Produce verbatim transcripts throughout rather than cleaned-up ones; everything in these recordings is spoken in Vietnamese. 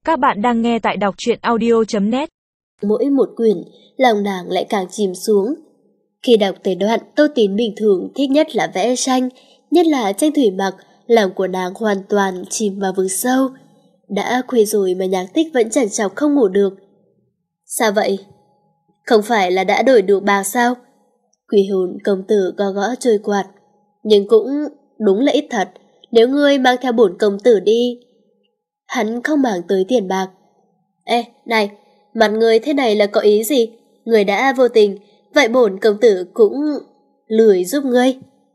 Các bạn đang nghe tại đọc truyện audio chấm net. Mỗi một quyển, lòng nàng lại càng chìm xuống. Khi đọc tới đoạn Tô Tín bình thường thích nhất là vẽ tranh, nhất là tranh thủy mặc, lòng của nàng hoàn toàn chìm vào vực sâu. Đã khuya rồi mà Nhạc Tích vẫn chẳng chọc không ngủ được. Sao vậy? Không phải là đã đổi được bạc sao? Quỷ hồn công tử gõ gõ trôi quạt. Nhưng cũng đúng là ít thật, nếu ngươi mang theo bổn công tử đi. Hắn không mang tới tiền bạc. Ê, này, mặt ngươi thế này là có ý gì? Ngươi đã vô tình, vậy bổn công tử cũng lười giúp ngươi.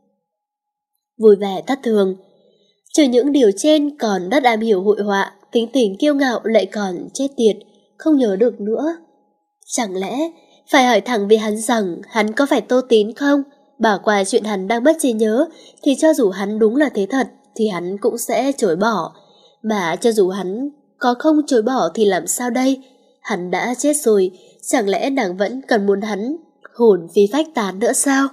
Vui vẻ thất thường. Trừ những điều trên còn rất am hiểu hội họa, tính tình kiêu ngạo lại còn chết tiệt, không nhớ được nữa. Chẳng lẽ phải hỏi thẳng với hắn rằng hắn có phải Tô Tín không? Bỏ qua chuyện hắn đang mất trí nhớ, thì cho dù hắn đúng là thế thật thì hắn cũng sẽ chối bỏ. Mà cho dù hắn có không chối bỏ thì làm sao đây? Hắn đã chết rồi, chẳng lẽ nàng vẫn cần muốn hắn hồn phi phách tán nữa sao?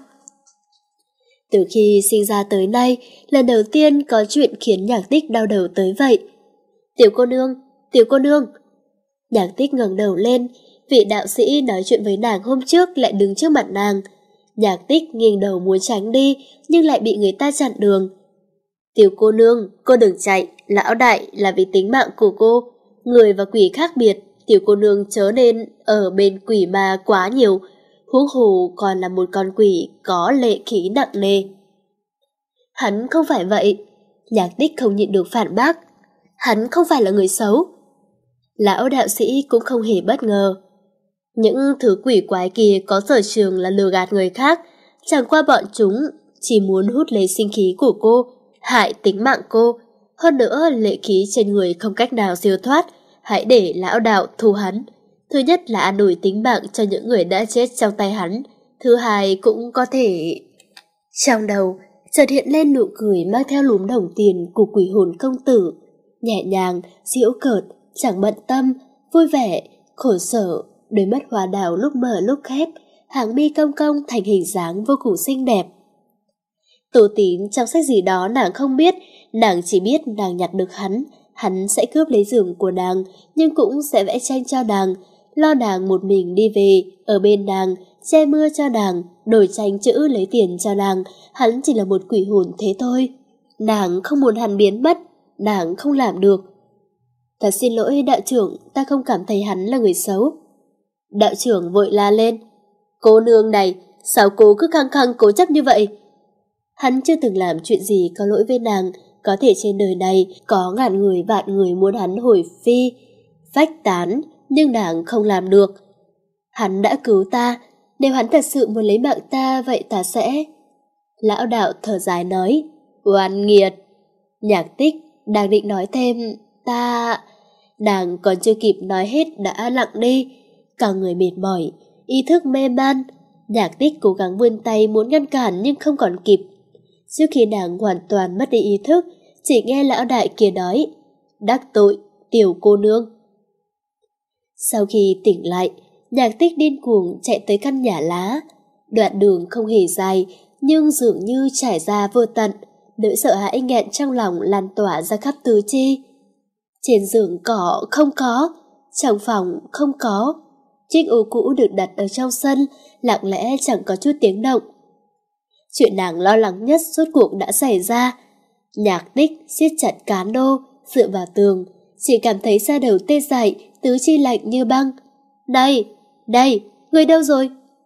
Từ khi sinh ra tới nay, lần đầu tiên có chuyện khiến Nhạc Tích đau đầu tới vậy. Tiểu cô nương, tiểu cô nương. Nhạc Tích ngẩng đầu lên, vị đạo sĩ nói chuyện với nàng hôm trước lại đứng trước mặt nàng. Nhạc Tích nghiêng đầu muốn tránh đi, nhưng lại bị người ta chặn đường. Tiểu cô nương, cô đừng chạy, lão đại là vì tính mạng của cô. Người và quỷ khác biệt, tiểu cô nương chớ nên ở bên quỷ ma quá nhiều. Huống hồ còn là một con quỷ có lệ khí nặng nề. Hắn không phải vậy. Nhạc Tích không nhịn được phản bác. Hắn không phải là người xấu. Lão đạo sĩ cũng không hề bất ngờ. Những thứ quỷ quái kia có sở trường là lừa gạt người khác, chẳng qua bọn chúng chỉ muốn hút lấy sinh khí của cô, hại tính mạng cô. Hơn nữa lệ khí trên người không cách nào siêu thoát, hãy để lão đạo thu hắn. Thứ nhất là an ủi tính mạng cho những người đã chết trong tay hắn, thứ hai cũng có thể... Trong đầu chợt hiện lên nụ cười mang theo lúm đồng tiền của quỷ hồn công tử, nhẹ nhàng, giễu cợt, chẳng bận tâm, vui vẻ, khổ sở. Đôi mắt hoa đào lúc mở lúc khép, hàng mi cong cong thành hình dáng vô cùng xinh đẹp. Tô Tín trong sách gì đó nàng không biết, nàng chỉ biết nàng nhặt được hắn, hắn sẽ cướp lấy giường của nàng, nhưng cũng sẽ vẽ tranh cho nàng, lo nàng một mình đi về, ở bên nàng, che mưa cho nàng, đổi tranh chữ lấy tiền cho nàng, hắn chỉ là một quỷ hồn thế thôi. Nàng không muốn hắn biến mất, nàng không làm được. Ta xin lỗi đạo trưởng, ta không cảm thấy hắn là người xấu. Đạo trưởng vội la lên. Cô nương này, sao cô cứ khăng khăng cố chấp như vậy? Hắn chưa từng làm chuyện gì có lỗi với nàng, có thể trên đời này có ngàn người vạn người muốn hắn hồi phi, phách tán, nhưng nàng không làm được. Hắn đã cứu ta, nếu hắn thật sự muốn lấy mạng ta vậy ta sẽ... Lão đạo thở dài nói, oan nghiệt. Nhạc Tích đang định nói thêm, ta... Nàng còn chưa kịp nói hết đã lặng đi, cả người mệt mỏi, ý thức mê man. Nhạc Tích cố gắng vươn tay muốn ngăn cản nhưng không còn kịp. Trước khi nàng hoàn toàn mất đi ý thức, chỉ nghe lão đại kia nói, đắc tội, tiểu cô nương. Sau khi tỉnh lại, Nhạc Tích điên cuồng chạy tới căn nhà lá. Đoạn đường không hề dài, nhưng dường như trải ra vô tận, nỗi sợ hãi nghẹn trong lòng lan tỏa ra khắp tứ chi. Trên giường cỏ không có, trong phòng không có. Chiếc ô cũ được đặt ở trong sân, lặng lẽ chẳng có chút tiếng động. Chuyện nàng lo lắng nhất rốt cuộc đã xảy ra. Nhạc Tích siết chặt cán đô, dựa vào tường, chỉ cảm thấy da đầu tê dại, tứ chi lạnh như băng. Đây, đây, người đâu rồi?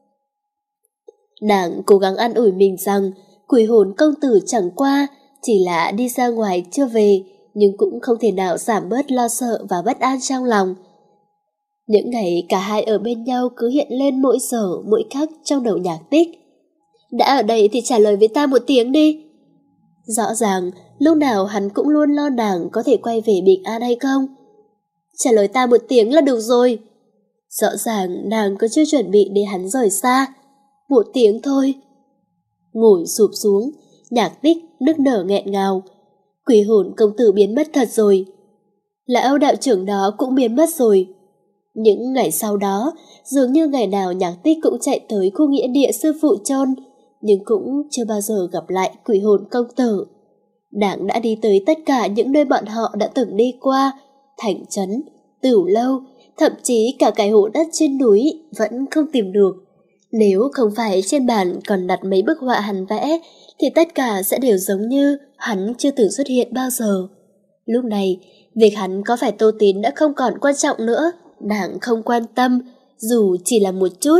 Nàng cố gắng an ủi mình rằng quỷ hồn công tử chẳng qua chỉ là đi ra ngoài chưa về, nhưng cũng không thể nào giảm bớt lo sợ và bất an trong lòng. Những ngày cả hai ở bên nhau cứ hiện lên mỗi giờ mỗi khắc trong đầu Nhạc Tích. Đã ở đây thì trả lời với ta một tiếng đi. Rõ ràng lúc nào hắn cũng luôn lo nàng có thể quay về bình an hay không. Trả lời ta một tiếng là được rồi. Rõ ràng nàng có chưa chuẩn bị để hắn rời xa. Một tiếng thôi. Ngồi sụp xuống, Nhạc Tích nức nở nghẹn ngào. Quỷ hồn công tử biến mất thật rồi. Lão đạo trưởng đó cũng biến mất rồi. Những ngày sau đó, dường như ngày nào Nhạc Tích cũng chạy tới khu nghĩa địa sư phụ chôn, nhưng cũng chưa bao giờ gặp lại quỷ hồn công tử. Nàng đã đi tới tất cả những nơi bọn họ đã từng đi qua, thành trấn, tửu lâu, thậm chí cả cái hố đất trên núi vẫn không tìm được. Nếu không phải trên bàn còn đặt mấy bức họa hắn vẽ, thì tất cả sẽ đều giống như hắn chưa từng xuất hiện bao giờ. Lúc này, việc hắn có phải Tô Tín đã không còn quan trọng nữa, nàng không quan tâm, dù chỉ là một chút.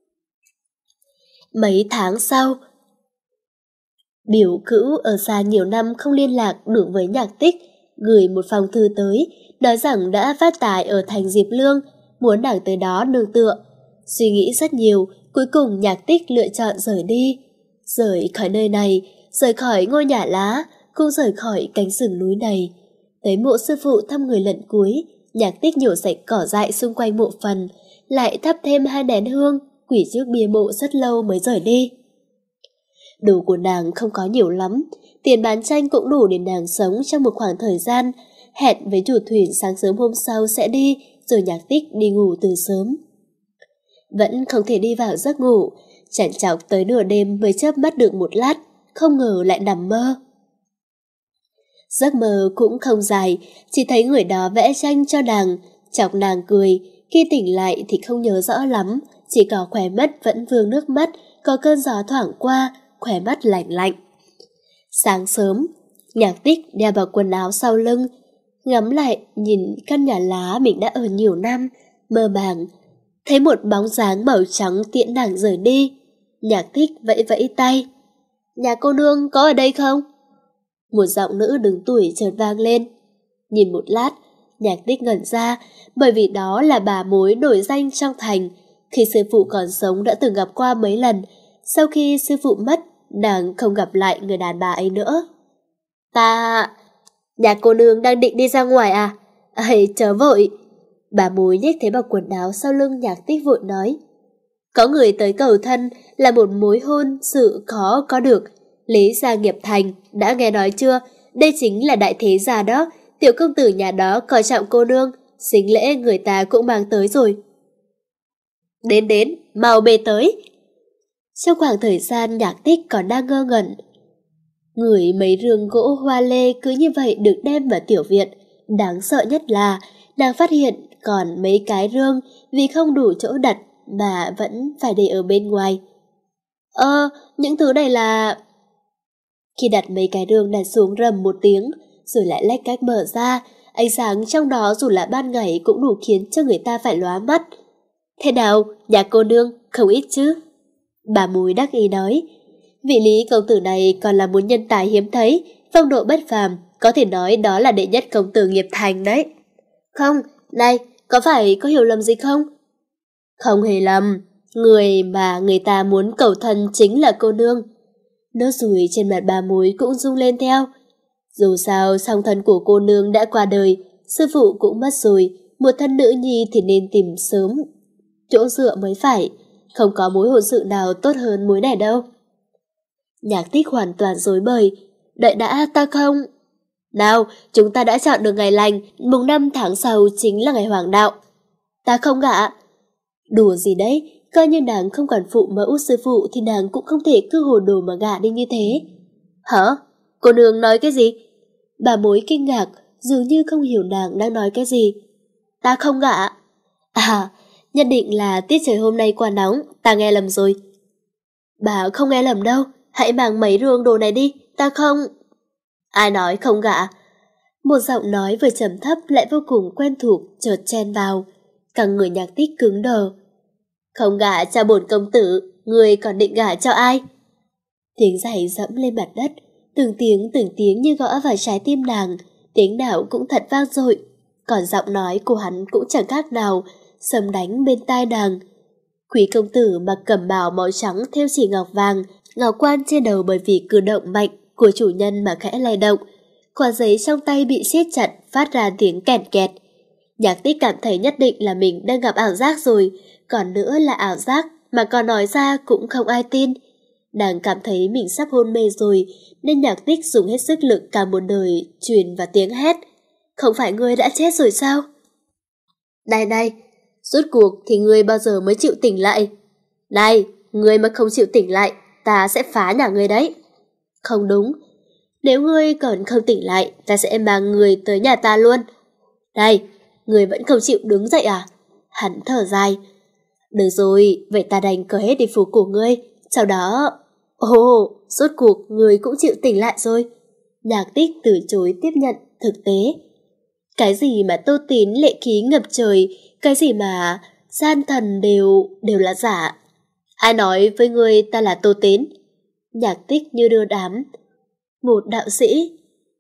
Mấy tháng sau, biểu cữu ở xa nhiều năm không liên lạc được với Nhạc Tích, gửi một phong thư tới, nói rằng đã phát tài ở thành Diệp Lương, muốn nàng tới đó nương tựa. Suy nghĩ rất nhiều, cuối cùng Nhạc Tích lựa chọn rời đi. Rời khỏi nơi này, rời khỏi ngôi nhà lá, cũng rời khỏi cánh rừng núi này. Tới mộ sư phụ thăm người lần cuối, Nhạc Tích nhổ sạch cỏ dại xung quanh mộ phần, lại thắp thêm hai nén hương, quỷ trước bia mộ rất lâu mới rời đi. Đồ của nàng không có nhiều lắm, tiền bán tranh cũng đủ để nàng sống trong một khoảng thời gian, hẹn với chủ thuyền sáng sớm hôm sau sẽ đi, rồi Nhạc Tích đi ngủ từ sớm. Vẫn không thể đi vào giấc ngủ, chảnh chọc tới nửa đêm mới chớp mắt được một lát, không ngờ lại nằm mơ. Giấc mơ cũng không dài, chỉ thấy người đó vẽ tranh cho nàng, chọc nàng cười. Khi tỉnh lại thì không nhớ rõ lắm, chỉ có khóe mắt vẫn vương nước mắt, có cơn gió thoảng qua, khóe mắt lạnh lạnh. Sáng sớm, Nhạc Tích đeo vào quần áo sau lưng, ngắm lại nhìn căn nhà lá mình đã ở nhiều năm, mơ màng. Thấy một bóng dáng màu trắng tiễn nàng rời đi. Nhạc Tích vẫy vẫy tay. Nhà cô nương có ở đây không? Một giọng nữ đứng tuổi chợt vang lên. Nhìn một lát, Nhạc Tích ngẩn ra, bởi vì đó là bà mối nổi danh trong thành. Khi sư phụ còn sống đã từng gặp qua mấy lần. Sau khi sư phụ mất, nàng không gặp lại người đàn bà ấy nữa. Ta... Nhà cô nương đang định đi ra ngoài à? Ây, chớ vội. Bà mối nhếch thế vào quần áo sau lưng Nhạc Tích vội nói. Có người tới cầu thân là một mối hôn sự khó có được. Lý gia nghiệp thành, đã nghe nói chưa? Đây chính là đại thế gia đó. Tiểu công tử nhà đó coi trọng cô nương, xính lễ người ta cũng mang tới rồi. Đến đến, mau bê tới. Trong khoảng thời gian Nhạc Tích còn đang ngơ ngẩn, người mấy rương gỗ hoa lê cứ như vậy được đem vào tiểu viện. Đáng sợ nhất là nàng phát hiện còn mấy cái rương vì không đủ chỗ đặt mà vẫn phải để ở bên ngoài. Ơ, những thứ này là... Khi đặt mấy cái rương đặt xuống rầm một tiếng, rồi lại lách cách mở ra, ánh sáng trong đó dù là ban ngày cũng đủ khiến cho người ta phải lóa mắt. Thế nào, nhà cô nương, không ít chứ? Bà mùi đắc ý nói. Vị Lý công tử này còn là một nhân tài hiếm thấy, phong độ bất phàm, có thể nói đó là đệ nhất công tử nghiệp thành đấy. Không, này, có phải có hiểu lầm gì không? Không hề lầm, người mà người ta muốn cầu thân chính là cô nương. Nốt ruồi trên mặt bà mối cũng rung lên theo. Dù sao song thân của cô nương đã qua đời, sư phụ cũng mất rồi, một thân nữ nhi thì nên tìm sớm chỗ dựa mới phải, không có mối hôn sự nào tốt hơn mối này đâu. Nhạc Tích hoàn toàn rối bời. Đợi đã, ta không... Nào, chúng ta đã chọn được ngày lành, mùng năm tháng sau chính là ngày hoàng đạo. Ta không gả. Đùa gì đấy, coi như nàng không còn phụ mẫu sư phụ thì nàng cũng không thể cứ hồ đồ mà gả đi như thế. Hả? Cô nương nói cái gì? Bà mối kinh ngạc, dường như không hiểu nàng đang nói cái gì. Ta không gả. À, nhất định là tiết trời hôm nay quá nóng, ta nghe lầm rồi. Bà không nghe lầm đâu, hãy mang mấy rương đồ này đi, ta không... Ai nói không gả? Một giọng nói vừa trầm thấp lại vô cùng quen thuộc chợt chen vào, cả người Nhạc Tích cứng đờ. Không gả cho bổn công tử, người còn định gả cho ai? Tiếng giày dẫm lên mặt đất, từng tiếng từng tiếng như gõ vào trái tim nàng, tiếng nào cũng thật vang dội, còn giọng nói của hắn cũng chẳng khác nào sấm đánh bên tai nàng. Quý công tử mặc cẩm bào màu trắng thêu chỉ ngọc vàng, ngọc quan trên đầu bởi vì cử động mạnh của chủ nhân mà khẽ lay động. Quả giấy trong tay bị siết chặt phát ra tiếng kèn kẹt. Nhạc Tích cảm thấy nhất định là mình đang gặp ảo giác rồi, còn nữa là ảo giác mà còn nói ra cũng không ai tin. Nàng cảm thấy mình sắp hôn mê rồi, nên Nhạc Tích dùng hết sức lực cả một đời truyền vào tiếng hét. Không phải ngươi đã chết rồi sao? Này này, rốt cuộc thì ngươi bao giờ mới chịu tỉnh lại? Này, ngươi mà không chịu tỉnh lại, ta sẽ phá nhà ngươi đấy. Không đúng, nếu ngươi còn không tỉnh lại, ta sẽ mang ngươi tới nhà ta luôn. Này, người vẫn không chịu đứng dậy à? Hắn thở dài. Được rồi, vậy ta đành cởi hết đi phục của ngươi. Sau đó... Ồ, rốt cuộc người cũng chịu tỉnh lại rồi. Nhạc Tích từ chối tiếp nhận thực tế. Cái gì mà Tô Tín lệ khí ngập trời, cái gì mà gian thần đều đều là giả. Ai nói với ngươi ta là Tô Tín? Nhạc Tích như đưa đám. Một đạo sĩ.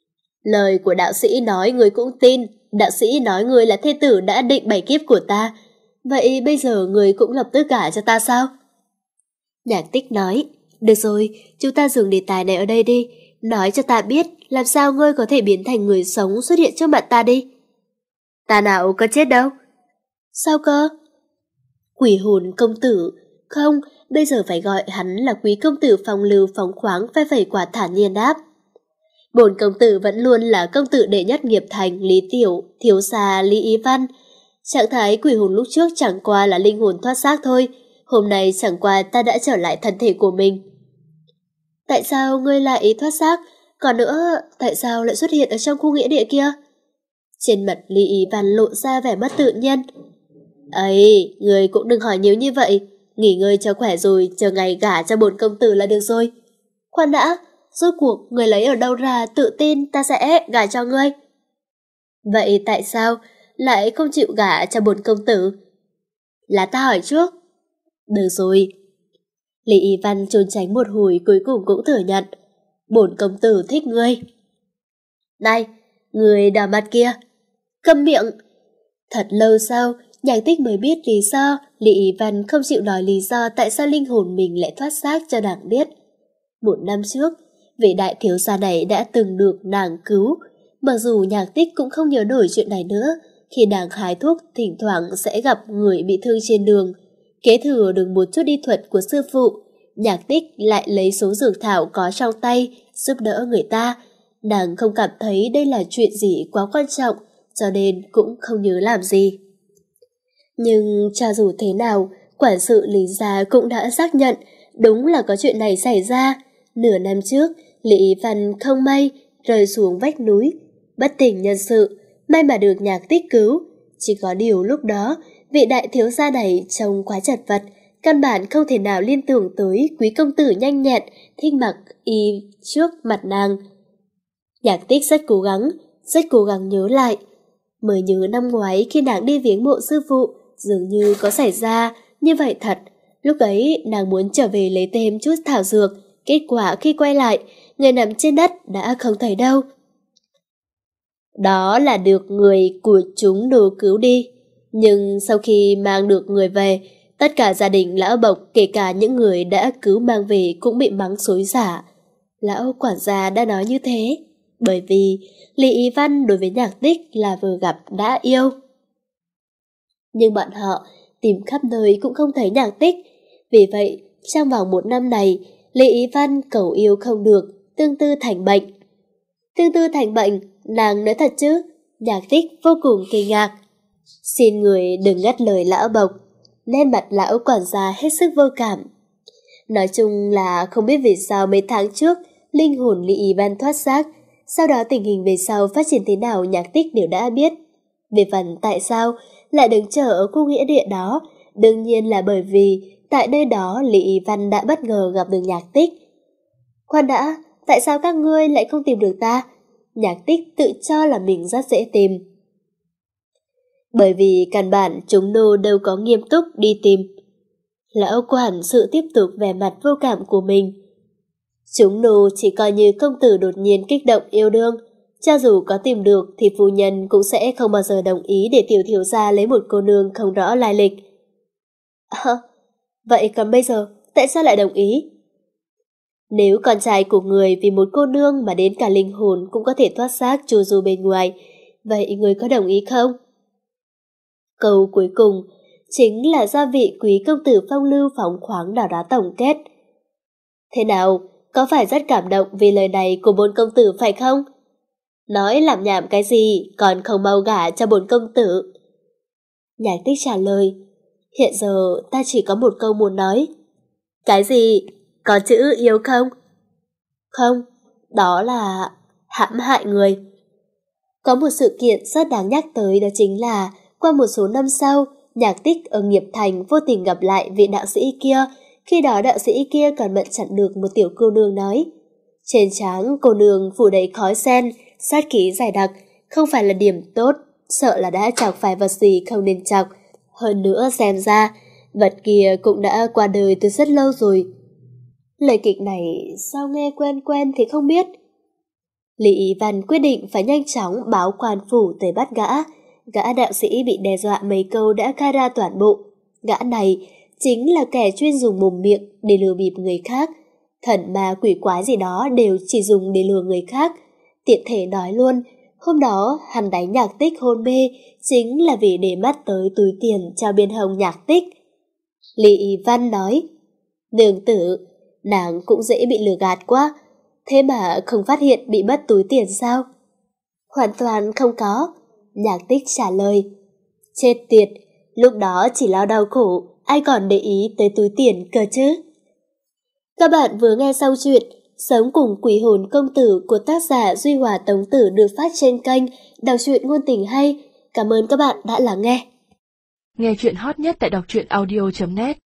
Lời của đạo sĩ nói ngươi cũng tin. Đạo sĩ nói ngươi là thê tử đã định bảy kiếp của ta. Vậy bây giờ ngươi cũng lập tức gả cho ta sao? Nhạc Tích nói. Được rồi, chúng ta dừng đề tài này ở đây đi. Nói cho ta biết làm sao ngươi có thể biến thành người sống xuất hiện trước mặt ta đi. Ta nào có chết đâu. Sao cơ? Quỷ hồn công tử. Không, bây giờ phải gọi hắn là quý công tử phong lưu phóng khoáng phe phẩy quả thản nhiên đáp. Bổn công tử vẫn luôn là công tử đệ nhất nghiệp thành Lý Tiểu, thiếu gia Lý Ý Văn. Trạng thái quỷ hồn lúc trước chẳng qua là linh hồn thoát xác thôi. Hôm nay chẳng qua ta đã trở lại thân thể của mình. Tại sao ngươi lại thoát xác? Còn nữa, tại sao lại xuất hiện ở trong khu nghĩa địa kia? Trên mặt Lý Ý Văn lộ ra vẻ mất tự nhiên. Ấy, ngươi cũng đừng hỏi nhiều như vậy. Nghỉ ngơi cho khỏe rồi, chờ ngày gả cho bổn công tử là được rồi. Khoan đã, rốt cuộc ngươi lấy ở đâu ra tự tin ta sẽ gả cho ngươi? Vậy tại sao lại không chịu gả cho bổn công tử? Là ta hỏi trước. Được rồi. Lý Ý Văn trốn tránh một hồi cuối cùng cũng thừa nhận. Bổn công tử thích ngươi. Này, ngươi đỏ mặt kia. Câm miệng. Thật lâu sau, Nhạc Tích mới biết lý do Lý Ý Văn không chịu nói lý do tại sao linh hồn mình lại thoát xác cho nàng biết. Một năm trước, vị đại thiếu gia này đã từng được nàng cứu. Mặc dù Nhạc Tích cũng không nhớ nổi chuyện này nữa, khi nàng hái thuốc thỉnh thoảng sẽ gặp người bị thương trên đường. Kế thừa được một chút y thuật của sư phụ, Nhạc Tích lại lấy số dược thảo có trong tay giúp đỡ người ta. Nàng không cảm thấy đây là chuyện gì quá quan trọng, cho nên cũng không nhớ làm gì. Nhưng cho dù thế nào, quản sự Lý gia cũng đã xác nhận đúng là có chuyện này xảy ra. Nửa năm trước, Lý Ý Văn không may rơi xuống vách núi, bất tỉnh nhân sự, may mà được Nhạc Tích cứu. Chỉ có điều lúc đó, vị đại thiếu gia này trông quá chật vật, căn bản không thể nào liên tưởng tới quý công tử nhanh nhẹn, thích mặc y trước mặt nàng. Nhạc Tích rất cố gắng, rất cố gắng nhớ lại. Mới nhớ năm ngoái khi nàng đi viếng mộ sư phụ, dường như có xảy ra như vậy thật. Lúc ấy nàng muốn trở về lấy thêm chút thảo dược, kết quả khi quay lại, người nằm trên đất đã không thấy đâu. Đó là được người của chúng đồ cứu đi. Nhưng sau khi mang được người về, tất cả gia đình lão Bộc, kể cả những người đã cứu mang về cũng bị mắng xối xả. Lão quản gia đã nói như thế, bởi vì Lý Ý Văn đối với Nhạc Tích là vừa gặp đã yêu. Nhưng bọn họ tìm khắp nơi cũng không thấy Nhạc Tích. Vì vậy, trong vòng một năm này, Lý Ý Văn cầu yêu không được, tương tư thành bệnh. Tương tư thành bệnh, nàng nói thật chứ? Nhạc Tích vô cùng kinh ngạc. Xin người đừng ngắt lời lão Bộc. Nét mặt lão quản gia hết sức vô cảm. Nói chung là không biết vì sao mấy tháng trước linh hồn Lý Ý Văn thoát xác, sau đó tình hình về sau phát triển thế nào Nhạc Tích đều đã biết. Về phần tại sao lại đứng chờ ở khu nghĩa địa đó, đương nhiên là bởi vì tại nơi đó Lý Ý Văn đã bất ngờ gặp được Nhạc Tích. Khoan đã, tại sao các ngươi lại không tìm được ta? Nhạc Tích tự cho là mình rất dễ tìm. Bởi vì căn bản chúng nô đâu có nghiêm túc đi tìm. Lão quản sự tiếp tục vẻ mặt vô cảm của mình. Chúng nô chỉ coi như công tử đột nhiên kích động yêu đương. Cho dù có tìm được thì phu nhân cũng sẽ không bao giờ đồng ý để tiểu thiếu gia lấy một cô nương không rõ lai lịch. À, vậy còn bây giờ tại sao lại đồng ý? Nếu con trai của người vì một cô nương mà đến cả linh hồn cũng có thể thoát xác trù du bên ngoài, vậy người có đồng ý không? Câu cuối cùng chính là do vị quý công tử phong lưu phóng khoáng nào đó tổng kết. Thế nào, có phải rất cảm động vì lời này của bổn công tử phải không? Nói làm nhảm cái gì, còn không mau gả cho bổn công tử. Nhạc Tích trả lời, hiện giờ ta chỉ có một câu muốn nói. Cái gì? Có chữ yêu không? Không, đó là hãm hại người. Có một sự kiện rất đáng nhắc tới, đó chính là qua một số năm sau, Nhạc Tích ở Nghiệp Thành vô tình gặp lại vị đạo sĩ kia. Khi đó đạo sĩ kia còn mận chặn được một tiểu cô nương nói: trên trán cô nương phủ đầy khói sen, sát khí dày đặc, không phải là điểm tốt, sợ là đã chọc phải vật gì không nên chọc. Hơn nữa xem ra, vật kia cũng đã qua đời từ rất lâu rồi. Lời kịch này sao nghe quen quen thì không biết. Lý Ý Văn quyết định phải nhanh chóng báo quan phủ tới bắt gã. Gã đạo sĩ bị đe dọa mấy câu đã khai ra toàn bộ. Gã này chính là kẻ chuyên dùng mồm miệng để lừa bịp người khác. Thần ma quỷ quái gì đó đều chỉ dùng để lừa người khác. Tiện thể nói luôn, hôm đó hắn đánh Nhạc Tích hôn mê chính là vì để mắt tới túi tiền cho bên hông Nhạc Tích. Lý Ý Văn nói: nương tử, nàng cũng dễ bị lừa gạt quá, thế mà không phát hiện bị mất túi tiền sao? Hoàn toàn không có, Nhạc Tích trả lời. Chết tiệt, lúc đó chỉ lo đau khổ, ai còn để ý tới túi tiền cơ chứ? Các bạn vừa nghe xong chuyện Sống cùng quỷ hồn công tử của tác giả Duy Hòa Tống Tử được phát trên kênh Đọc truyện ngôn tình hay. Cảm ơn các bạn đã lắng nghe. Nghe chuyện hot nhất tại đọc truyện audio chấm net.